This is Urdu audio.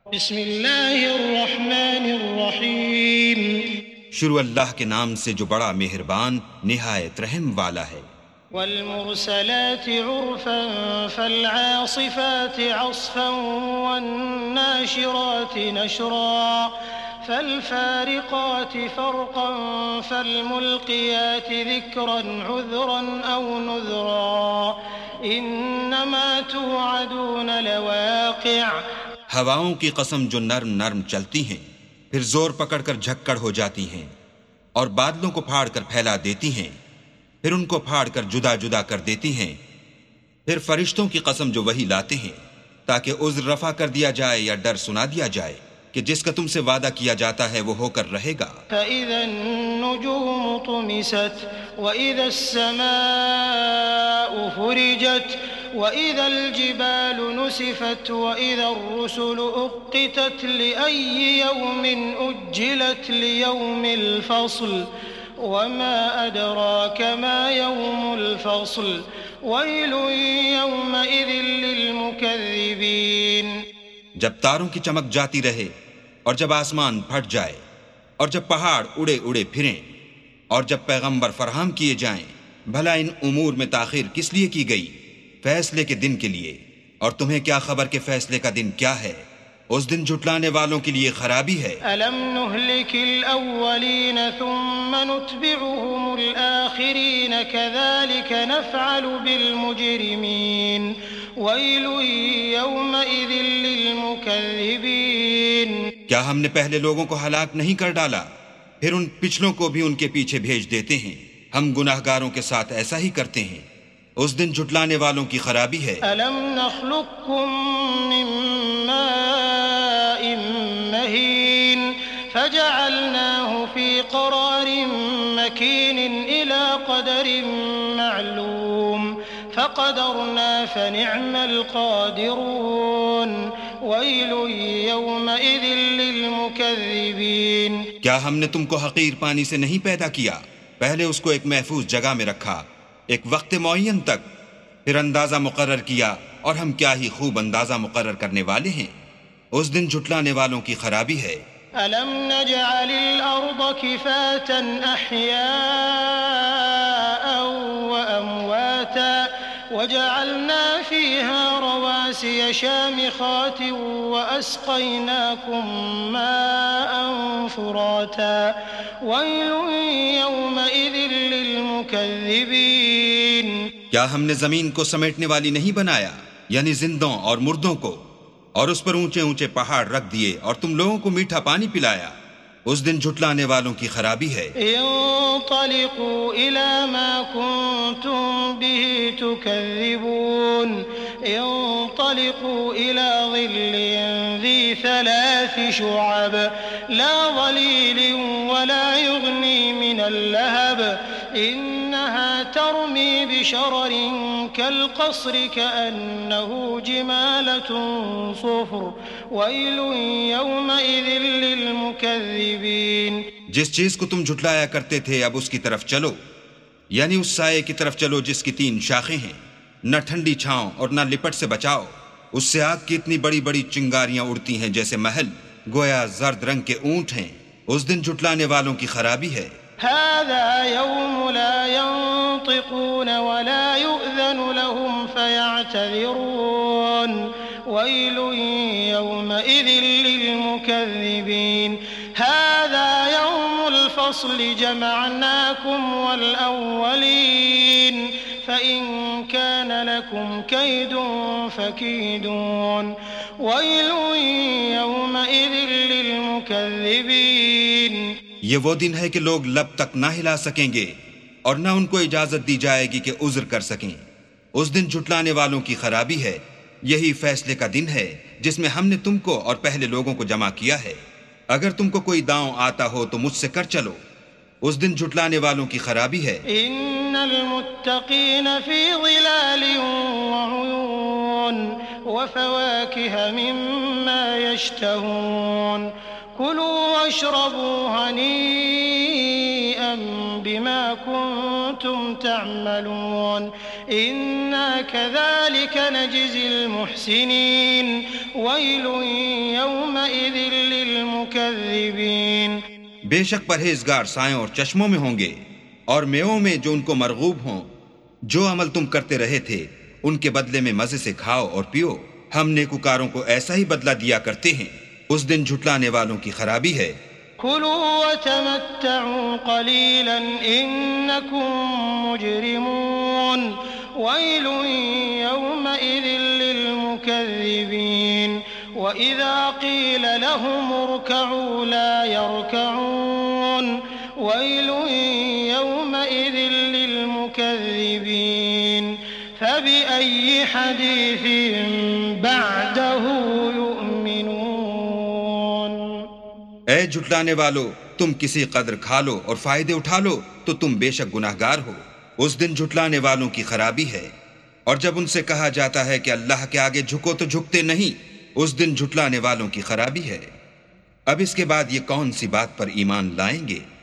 بسم اللہ الرحمن الرحیم شروع اللہ کے نام سے جو بڑا مہربان نہایت رحم والا ہے۔ والمرسلات عرفا فالعاصفات عصفا والناشرات نشرا فالفارقات فرقا فالملقيات ذكرا عذرا أو نذرا إنما توعدون لواقع۔ ہواؤں کی قسم جو نرم نرم چلتی ہیں، پھر زور پکڑ کر جھکڑ ہو جاتی ہیں، اور بادلوں کو پھاڑ کر پھیلا دیتی ہیں، پھر ان کو پھاڑ کر جدا جدا کر دیتی ہیں، پھر فرشتوں کی قسم جو وہی لاتے ہیں تاکہ عذر رفع کر دیا جائے یا ڈر سنا دیا جائے کہ جس کا تم سے وعدہ کیا جاتا ہے وہ ہو کر رہے گا۔ فَإِذَا النُّجُومُ طُمِسَتْ وَإِذَا السَّمَاءُ فُرِجَتْ وَإِذَا الْجِبَالُ نُسِفَتْ وَإِذَا الرُّسُلُ أُقِّتَتْ لِأَيِّ يَوْمٍ أُجِّلَتْ لِيَوْمِ الْفَصْلِ وَمَا أَدْرَاكَ مَا يَوْمُ الْفَصْلِ وَيْلٌ يَوْمَئِذٍ لِّلْمُكَذِّبِينَ۔ جب تاروں کی چمک جاتی رہے اور جب آسمان پھٹ جائے اور جب پہاڑ اڑے اڑے پھریں اور جب پیغمبر فراہم کیے جائیں، بھلا ان امور میں تاخیر کس لیے کی گئی؟ فیصلے کے دن کے لیے، اور تمہیں کیا خبر کہ فیصلے کا دن کیا ہے؟ اس دن جھٹلانے والوں کے لیے خرابی ہے۔ أَلَمْ نُهْلِكِ الْأَوَّلِينَ ثُمَّ نُتْبِعُهُمُ الْآخِرِينَ كَذَلِكَ نَفْعَلُ بِالْمُجْرِمِينَ وَيْلٌ يَوْمَئِذٍ لِّلْمُكَذِّبِينَ۔ کیا ہم نے پہلے لوگوں کو ہلاک نہیں کر ڈالا؟ پھر ان پچھلوں کو بھی ان کے پیچھے بھیج دیتے ہیں۔ ہم گناہگاروں کے ساتھ ایسا ہی کرتے ہیں۔ اس دن جھٹلانے والوں کی خرابی ہے۔ أَلَمْ نَخْلُقكُّم مِّن مَّاءٍ مَّهِينٍ فَجَعَلْنَاهُ فِي قَرَارٍ مَّكِينٍ إِلَىٰ قَدَرٍ مَّعْلُومٍ فَقَدَرْنَا فَنِعْمَ الْقَادِرُونَ وَيْلٌ يَوْمَئِذٍ لِّلْمُكَذِّبِينَ۔ کیا ہم نے تم کو حقیر پانی سے نہیں پیدا کیا؟ پہلے اس کو ایک محفوظ جگہ میں رکھا ایک وقت معین تک، پھر اندازہ مقرر کیا، اور ہم کیا ہی خوب اندازہ مقرر کرنے والے ہیں۔ اس دن جھٹلانے والوں کی خرابی ہے۔ أَلَمْ نَجْعَلِ الْأَرْضَ كِفَاتًا أَحْيَاءً وَأَمْوَاتًا وَجَعَلْنَا فِيهَا رَوَاسِيَ شَامِخَاتٍ وَأَسْقَيْنَاكُم مَّاءً فُرَاتًا وَيْلٌ يَوْمَئِذٍ لِّلْمُكَذِّبِينَ۔ کیا ہم نے زمین کو سمیٹنے والی نہیں بنایا، یعنی زندوں اور مردوں کو، اور اس پر اونچے اونچے پہاڑ رکھ دیے اور تم لوگوں کو میٹھا پانی پلایا؟ اس دن جھٹلانے والوں کی خرابی ہے۔ انطلقوا إلى ما كنتم به تكذبون انطلقوا إلى ظل ذي 3 شعب لا ظليل ولا يغني من اللهب إنها ترمي بشرر كالقصر كأنه جمالة صفر ويل يومئذ للمكذبين۔ جس چیز کو تم جھٹلایا کرتے تھے اب اس کی طرف چلو، یعنی اس سائے کی طرف چلو جس کی 3 شاخیں ہیں، نہ ٹھنڈی چھاؤں اور نہ لپٹ سے بچاؤ۔ اس سے آگ کی اتنی بڑی بڑی چنگاریاں اڑتی ہیں جیسے محل، گویا زرد رنگ کے اونٹ ہیں۔ اس دن جھٹلانے والوں کی خرابی ہے۔ هذا يوم لا ينطقون ولا يؤذن لهم فيعتذرون ويل يومئذ للمكذبين هذا يوم الفصل جمعناكم والأولين فإن كان لكم كيد فكيدون ويل يومئذ للمكذبين۔ یہ وہ دن ہے کہ لوگ لب تک نہ ہلا سکیں گے اور نہ ان کو اجازت دی جائے گی کہ عذر کر سکیں۔ اس دن جھٹلانے والوں کی خرابی ہے۔ یہی فیصلے کا دن ہے جس میں ہم نے تم کو اور پہلے لوگوں کو جمع کیا ہے۔ اگر تم کو کوئی داؤں آتا ہو تو مجھ سے کر چلو۔ اس دن جھٹلانے والوں کی خرابی ہے۔ ان المتقین فی ظلال وعیون وفواکہ مما یشتہون كلوا واشربوا هنيئا بما كنتم تعملون إنا كذلك نجزي المحسنين ويل يومئذ يومئذ للمكذبين بے شک پرہیزگار سایوں اور چشموں میں ہوں گے اور میووں میں جو ان کو مرغوب ہوں. جو عمل تم کرتے رہے تھے ان کے بدلے میں مزے سے کھاؤ اور پیو. ہم نیکوکاروں کو ایسا ہی بدلہ دیا کرتے ہیں. اس دن جھٹلانے والوں کی خرابی ہے. كلوا وتمتعوا قليلا إنكم مجرمون ويل يومئذ للمكذبين وإذا قيل لهم اركعوا لا يركعون ويل يومئذ للمكذبين فبأي حديث بعده يؤمنون. اے جھٹلانے والو، تم کسی قدر کھا لو اور فائدے اٹھا لو تو تم بے شک گناہگار ہو. اس دن جھٹلانے والوں کی خرابی ہے. اور جب ان سے کہا جاتا ہے کہ اللہ کے آگے جھکو تو جھکتے نہیں. اس دن جھٹلانے والوں کی خرابی ہے. اب اس کے بعد یہ کون سی بات پر ایمان لائیں گے؟